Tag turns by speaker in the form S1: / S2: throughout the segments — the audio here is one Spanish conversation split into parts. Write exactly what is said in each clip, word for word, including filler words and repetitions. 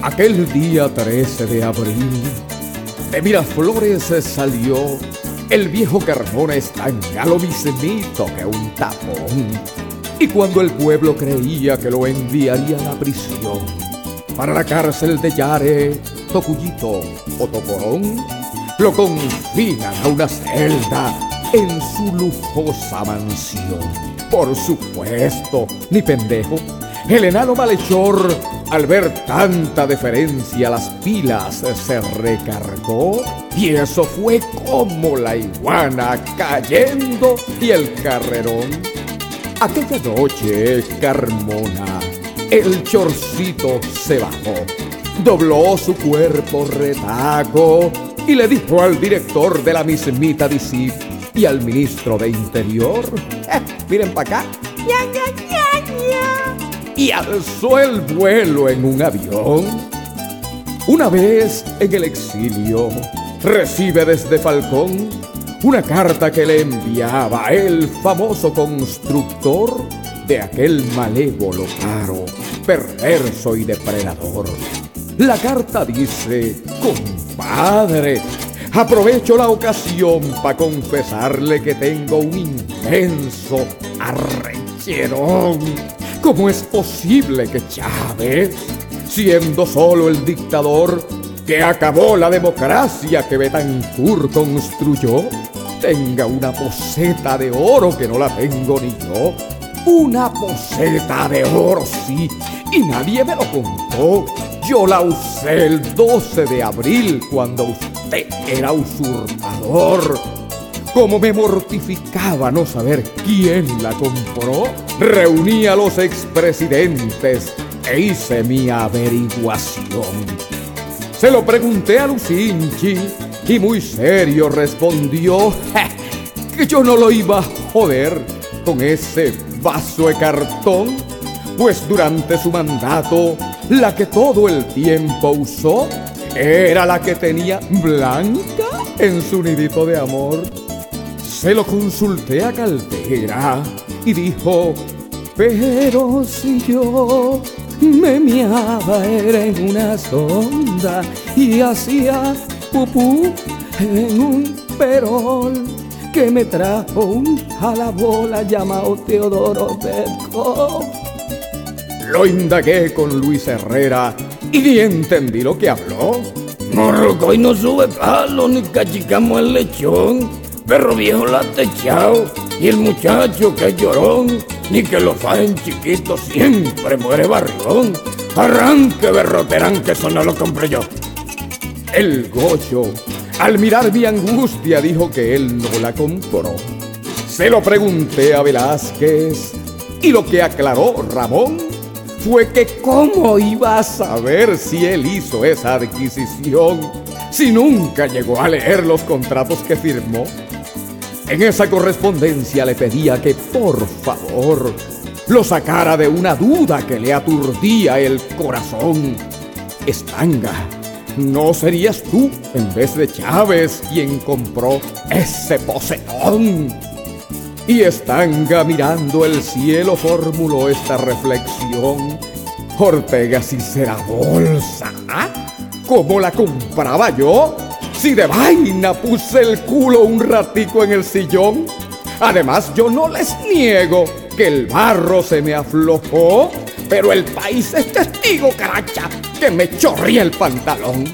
S1: Aquel día trece de abril, de Miraflores salió el viejo Carmona, estanga lo mismito que un tapón. Y cuando el pueblo creía que lo enviaría a la prisión, para la cárcel de Yare, Tocuyito o Tocorón, lo confinan a una celda en su lujosa mansión. Por supuesto, ni pendejo, el enano malhechor, al ver tanta deferencia, las pilas se recargó, y eso fue como la iguana cayendo y el carrerón. Aquella noche, Carmona, el chorcito se bajó, dobló su cuerpo retaco y le dijo al director de la mismita D C y al ministro de Interior: eh, miren para acá, ña, ña, ña, ña. Y alzó el vuelo en un avión. Una vez en el exilio, recibe desde Falcón una carta que le enviaba el famoso constructor de aquel malévolo caro, perverso y depredador. La carta dice: compadre, aprovecho la ocasión para confesarle que tengo un inmenso arrecherón. ¿Cómo es posible que Chávez, siendo solo el dictador que acabó la democracia que Betancourt construyó, tenga una poseta de oro que no la tengo ni yo? Una poseta de oro, sí, y nadie me lo contó. Yo la usé el doce de abril cuando usted era usurpador. Como me mortificaba no saber quién la compró, reuní a los expresidentes e hice mi averiguación. Se lo pregunté a Lucinchi y muy serio respondió que yo no lo iba a joder con ese vaso de cartón, pues durante su mandato la que todo el tiempo usó era la que tenía Blanca en su nidito de amor. Se lo consulté a Caldera y dijo: pero si yo me meaba era en una sonda y hacía pupú en un perol que me trajo un jalabola llamado Teodoro Teco. Lo indagué con Luis Herrera y ni entendí lo que habló.
S2: Morrocoy no sube palo ni cachicamo el lechón. Perro viejo la ha techao, y el muchacho que es llorón, ni que lo fajen chiquito siempre muere barrigón. Arranque berroterán, que eso no lo compré yo.
S1: El Goyo, al mirar mi angustia, dijo que él no la compró. Se lo pregunté a Velázquez y lo que aclaró Ramón fue que cómo iba a saber si él hizo esa adquisición si nunca llegó a leer los contratos que firmó. En esa correspondencia le pedía que por favor lo sacara de una duda que le aturdía el corazón. Estanga, ¿no serías tú, en vez de Chávez, quien compró ese posetón? Y Estanga, mirando el cielo, formuló esta reflexión: Ortega, si será bolsa, ¿cómo la compraba yo? Si de vaina puse el culo un ratico en el sillón. Además, yo no les niego que el barro se me aflojó, pero el país es testigo, caracha, que me chorría el pantalón.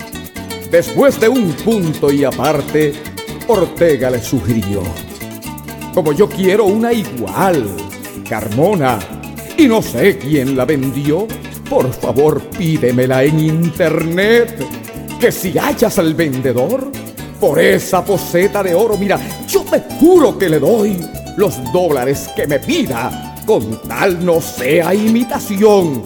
S1: Después de un punto y aparte, Ortega le sugirió: como yo quiero una igual, Carmona, y no sé quién la vendió, por favor pídemela en internet, que si hallas al vendedor, por esa poseta de oro, mira, yo te juro que le doy los dólares que me pida, con tal no sea imitación.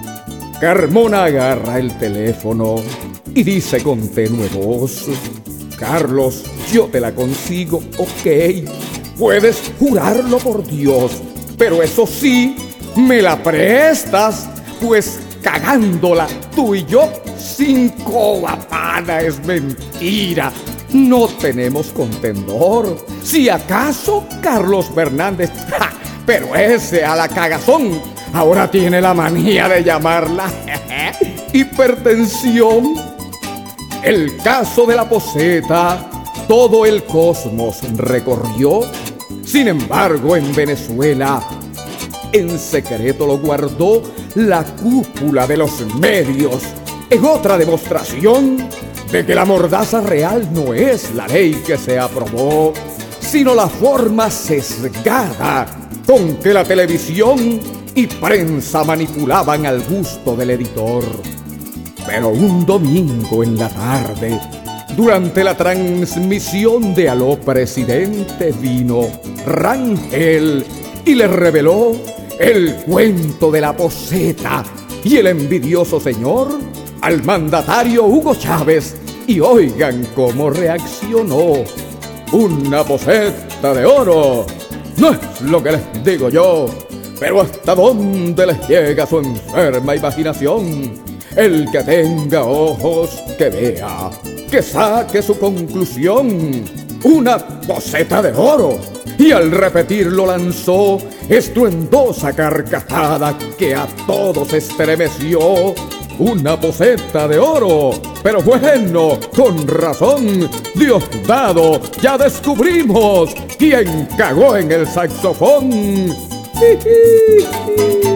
S1: Carmona agarra el teléfono y dice con tenue voz: Carlos, yo te la consigo, ok, puedes jurarlo por Dios, pero eso sí, me la prestas, pues cagándola tú y yo, cinco pana, es mentira. No tenemos contendor. Si acaso Carlos Fernández, ¡ja! Pero ese a la cagazón ahora tiene la manía de llamarla hipertensión. El caso de la poseta todo el cosmos recorrió. Sin embargo, en Venezuela, en secreto lo guardó la cúpula de los medios. Es otra demostración de que la mordaza real no es la ley que se aprobó, sino la forma sesgada con que la televisión y prensa manipulaban al gusto del editor. Pero un domingo en la tarde, durante la transmisión de Aló Presidente, vino Rangel y le reveló el cuento de la poseta y el envidioso señor al mandatario Hugo Chávez. Y oigan cómo reaccionó. Una poseta de oro. No es lo que les digo yo, pero ¿hasta dónde les llega su enferma imaginación? El que tenga ojos, que vea, que saque su conclusión. Una poseta de oro. Y al repetirlo lanzó estruendosa carcajada que a todos estremeció. Una poseta de oro. Pero bueno, con razón, Diosdado, ya descubrimos quién cagó en el saxofón.